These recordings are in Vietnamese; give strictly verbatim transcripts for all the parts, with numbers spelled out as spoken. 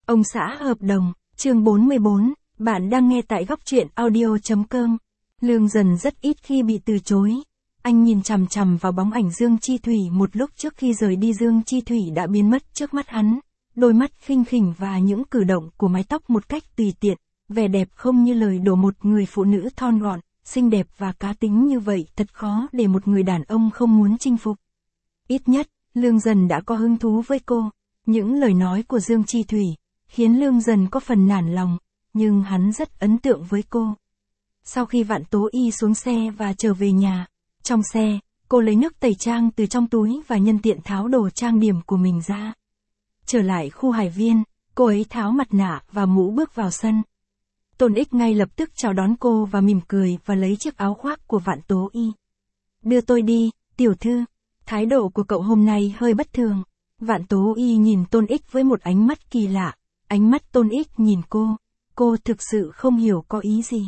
Ông xã hợp đồng, chương bốn mươi bốn, bạn đang nghe tại góc truyện audio.com. Lương Dần rất ít khi bị từ chối. Anh nhìn chằm chằm vào bóng ảnh Dương Chi Thủy một lúc trước khi rời đi. Dương Chi Thủy đã biến mất trước mắt hắn, đôi mắt khinh khỉnh và những cử động của mái tóc một cách tùy tiện, vẻ đẹp không như lời đổ một người phụ nữ thon gọn, xinh đẹp và cá tính như vậy thật khó để một người đàn ông không muốn chinh phục. Ít nhất, Lương Dần đã có hứng thú với cô. Những lời nói của Dương Chi Thủy khiến Lương Dần có phần nản lòng, nhưng hắn rất ấn tượng với cô. Sau khi Vạn Tố Y xuống xe và trở về nhà, trong xe, cô lấy nước tẩy trang từ trong túi và nhân tiện tháo đồ trang điểm của mình ra. Trở lại khu Hải Viên, cô ấy tháo mặt nạ và mũ bước vào sân. Tôn Ích ngay lập tức chào đón cô và mỉm cười và lấy chiếc áo khoác của Vạn Tố Y. Đưa tôi đi, tiểu thư. Thái độ của cậu hôm nay hơi bất thường. Vạn Tố Y nhìn Tôn Ích với một ánh mắt kỳ lạ. Ánh mắt Tôn Ích nhìn cô. Cô thực sự không hiểu có ý gì.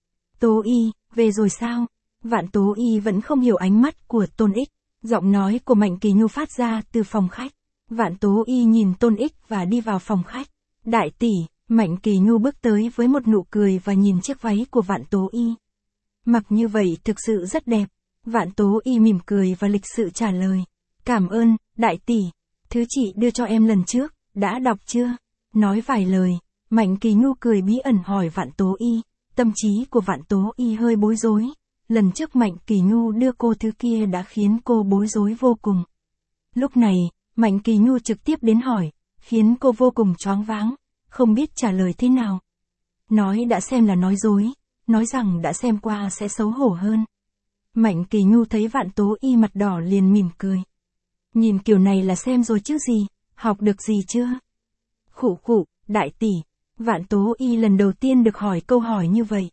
Tố Y, về rồi sao? Vạn Tố Y vẫn không hiểu ánh mắt của Tôn Ích. Giọng nói của Mạnh Kỳ Nhu phát ra từ phòng khách. Vạn Tố Y nhìn Tôn Ích và đi vào phòng khách. Đại tỷ, Mạnh Kỳ Nhu bước tới với một nụ cười và nhìn chiếc váy của Vạn Tố Y. Mặc như vậy thực sự rất đẹp. Vạn Tố Y mỉm cười và lịch sự trả lời. Cảm ơn, đại tỷ. Thứ chị đưa cho em lần trước, đã đọc chưa? Nói vài lời, Mạnh Kỳ Nhu cười bí ẩn hỏi Vạn Tố Y. Tâm trí của Vạn Tố Y hơi bối rối. Lần trước Mạnh Kỳ Nhu đưa cô thứ kia đã khiến cô bối rối vô cùng. Lúc này, Mạnh Kỳ Nhu trực tiếp đến hỏi, khiến cô vô cùng choáng váng, không biết trả lời thế nào. Nói đã xem là nói dối, nói rằng đã xem qua sẽ xấu hổ hơn. Mạnh Kỳ Nhu thấy Vạn Tố Y mặt đỏ liền mỉm cười. Nhìn kiểu này là xem rồi chứ gì, học được gì chưa? Khụ khụ, đại tỷ. Vạn Tố Y lần đầu tiên được hỏi câu hỏi như vậy.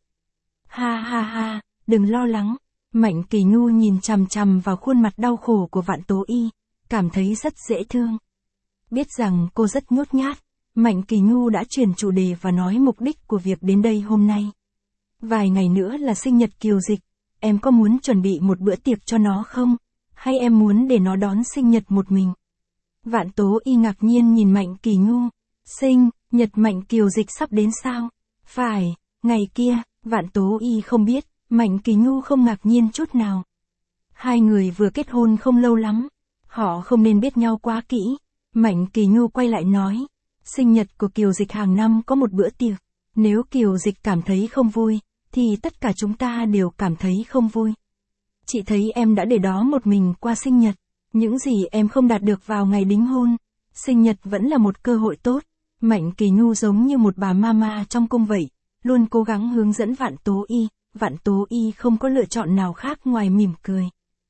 Ha ha ha, đừng lo lắng. Mạnh Kỳ Nhu nhìn chằm chằm vào khuôn mặt đau khổ của Vạn Tố Y, cảm thấy rất dễ thương. Biết rằng cô rất nhút nhát, Mạnh Kỳ Nhu đã chuyển chủ đề và nói mục đích của việc đến đây hôm nay. Vài ngày nữa là sinh nhật Kiều Dịch, em có muốn chuẩn bị một bữa tiệc cho nó không? Hay em muốn để nó đón sinh nhật một mình? Vạn Tố Y ngạc nhiên nhìn Mạnh Kỳ Nhu. Sinh nhật Mạnh Kiều Dịch sắp đến sao? Phải, ngày kia. Vạn Tố Y không biết, Mạnh Kỳ Nhu không ngạc nhiên chút nào. Hai người vừa kết hôn không lâu lắm, họ không nên biết nhau quá kỹ. Mạnh Kỳ Nhu quay lại nói, sinh nhật của Kiều Dịch hàng năm có một bữa tiệc. Nếu Kiều Dịch cảm thấy không vui, thì tất cả chúng ta đều cảm thấy không vui. Chị thấy em đã để đó một mình qua sinh nhật. Những gì em không đạt được vào ngày đính hôn, sinh nhật vẫn là một cơ hội tốt. Mạnh Kỳ Nhu giống như một bà mama trong cung vậy, luôn cố gắng hướng dẫn Vạn Tố Y. Vạn Tố Y không có lựa chọn nào khác ngoài mỉm cười.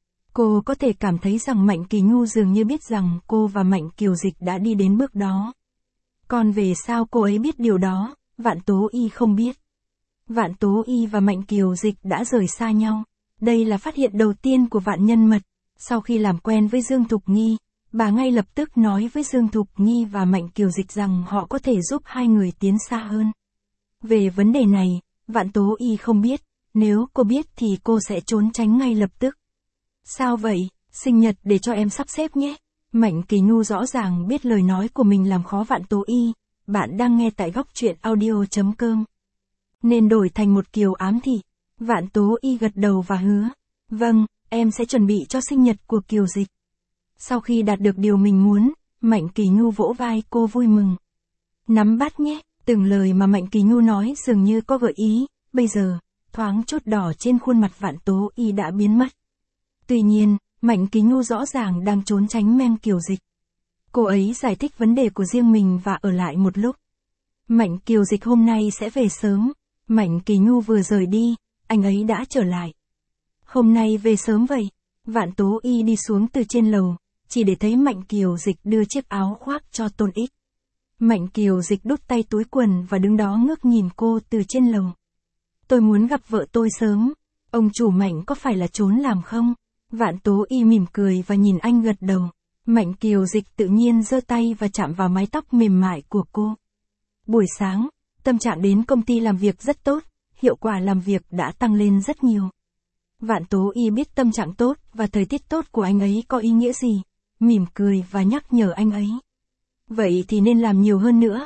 Cô có thể cảm thấy rằng Mạnh Kỳ Nhu dường như biết rằng cô và Mạnh Kiều Dịch đã đi đến bước đó. Còn về sao cô ấy biết điều đó, Vạn Tố Y không biết. Vạn Tố Y và Mạnh Kiều Dịch đã rời xa nhau. Đây là phát hiện đầu tiên của Vạn Nhân Mật. Sau khi làm quen với Dương Thục Nghi, bà ngay lập tức nói với Dương Thục Nghi và Mạnh Kiều Dịch rằng họ có thể giúp hai người tiến xa hơn. Về vấn đề này, Vạn Tố Y không biết, nếu cô biết thì cô sẽ trốn tránh ngay lập tức. Sao vậy, sinh nhật để cho em sắp xếp nhé. Mạnh Kỳ Nhu rõ ràng biết lời nói của mình làm khó Vạn Tố Y. Bạn đang nghe tại góc truyện audio.com. Nên đổi thành một Kiều ám thị. Vạn Tố Y gật đầu và hứa. Vâng, em sẽ chuẩn bị cho sinh nhật của Kiều Dịch. Sau khi đạt được điều mình muốn, Mạnh Kỳ Nhu vỗ vai cô vui mừng. Nắm bắt nhé, từng lời mà Mạnh Kỳ Nhu nói dường như có gợi ý. Bây giờ, thoáng chốt đỏ trên khuôn mặt Vạn Tố Y đã biến mất. Tuy nhiên, Mạnh Kỳ Nhu rõ ràng đang trốn tránh Mem Kiều Dịch. Cô ấy giải thích vấn đề của riêng mình và ở lại một lúc. Mạnh Kiều Dịch hôm nay sẽ về sớm. Mạnh Kỳ Nhu vừa rời đi, anh ấy đã trở lại. Hôm nay về sớm vậy. Vạn Tố Y đi xuống từ trên lầu, chỉ để thấy Mạnh Kiều Dịch đưa chiếc áo khoác cho Tôn Ích. Mạnh Kiều Dịch đút tay túi quần và đứng đó ngước nhìn cô từ trên lầu. Tôi muốn gặp vợ tôi sớm. Ông chủ Mạnh có phải là trốn làm không? Vạn Tố Y mỉm cười và nhìn anh gật đầu. Mạnh Kiều Dịch tự nhiên giơ tay và chạm vào mái tóc mềm mại của cô. Buổi sáng, tâm trạng đến công ty làm việc rất tốt, hiệu quả làm việc đã tăng lên rất nhiều. Vạn Tố Y biết tâm trạng tốt và thời tiết tốt của anh ấy có ý nghĩa gì, mỉm cười và nhắc nhở anh ấy. Vậy thì nên làm nhiều hơn nữa.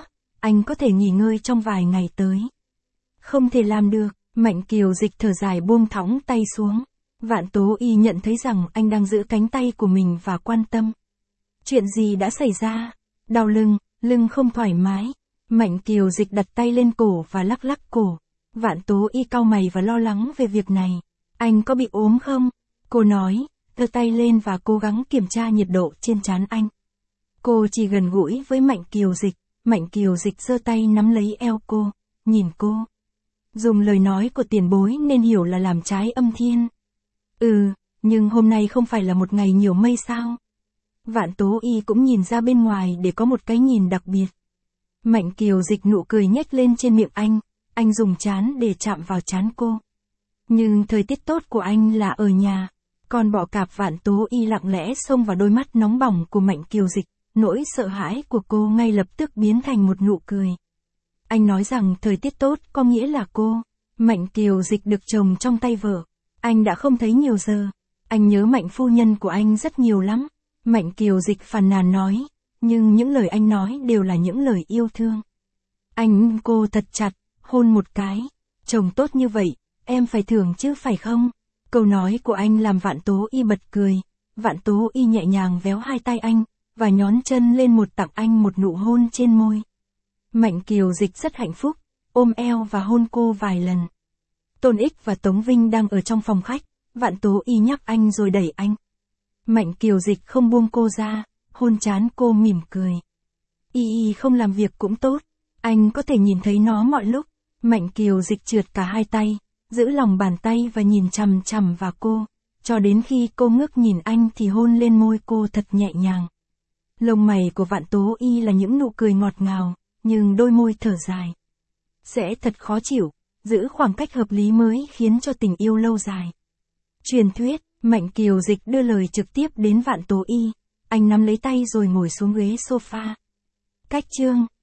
anh có thể nghỉ ngơi trong vài ngày tới. Không thể làm được, Mạnh Kiều Dịch thở dài buông thõng tay xuống. Vạn Tố Y nhận thấy rằng anh đang giữ cánh tay của mình và quan tâm. Chuyện gì đã xảy ra? Đau lưng, lưng không thoải mái. Mạnh Kiều Dịch đặt tay lên cổ và lắc lắc cổ. Vạn Tố Y cau mày và lo lắng về việc này. Anh có bị ốm không? Cô nói, giơ tay lên và cố gắng kiểm tra nhiệt độ trên trán anh. Cô chỉ gần gũi với Mạnh Kiều Dịch. Mạnh Kiều Dịch giơ tay nắm lấy eo cô, nhìn cô. Dùng lời nói của tiền bối nên hiểu là làm trái âm thiên. Ừ, nhưng hôm nay không phải là một ngày nhiều mây sao? Vạn Tố Y cũng nhìn ra bên ngoài để có một cái nhìn đặc biệt. Mạnh Kiều Dịch nụ cười nhếch lên trên miệng anh, anh dùng trán để chạm vào trán cô. Nhưng thời tiết tốt của anh là ở nhà, còn bọ cạp Vạn Tố Y lặng lẽ xông vào đôi mắt nóng bỏng của Mạnh Kiều Dịch, nỗi sợ hãi của cô ngay lập tức biến thành một nụ cười. Anh nói rằng thời tiết tốt có nghĩa là cô, Mạnh Kiều Dịch được chồng trong tay vợ. Anh đã không thấy nhiều giờ, anh nhớ Mạnh phu nhân của anh rất nhiều lắm. Mạnh Kiều Dịch phàn nàn nói, nhưng những lời anh nói đều là những lời yêu thương. Anh cô thật chặt, hôn một cái, chồng tốt như vậy, em phải thưởng chứ phải không? Câu nói của anh làm Vạn Tố Y bật cười. Vạn Tố Y nhẹ nhàng véo hai tay anh, và nhón chân lên một tặng anh một nụ hôn trên môi. Mạnh Kiều Dịch rất hạnh phúc, ôm eo và hôn cô vài lần. Tôn Ích và Tống Vinh đang ở trong phòng khách, Vạn Tố Y nhắc anh rồi đẩy anh. Mạnh Kiều Dịch không buông cô ra, hôn trán cô mỉm cười. Y Y không làm việc cũng tốt, anh có thể nhìn thấy nó mọi lúc. Mạnh Kiều Dịch trượt cả hai tay, giữ lòng bàn tay và nhìn chằm chằm vào cô, cho đến khi cô ngước nhìn anh thì hôn lên môi cô thật nhẹ nhàng. Lông mày của Vạn Tố Y là những nụ cười ngọt ngào, nhưng đôi môi thở dài. Sẽ thật khó chịu, giữ khoảng cách hợp lý mới khiến cho tình yêu lâu dài. Truyền thuyết, Mạnh Kiều Dịch đưa lời trực tiếp đến Vạn Tố Y, anh nắm lấy tay rồi ngồi xuống ghế sofa. Cách chương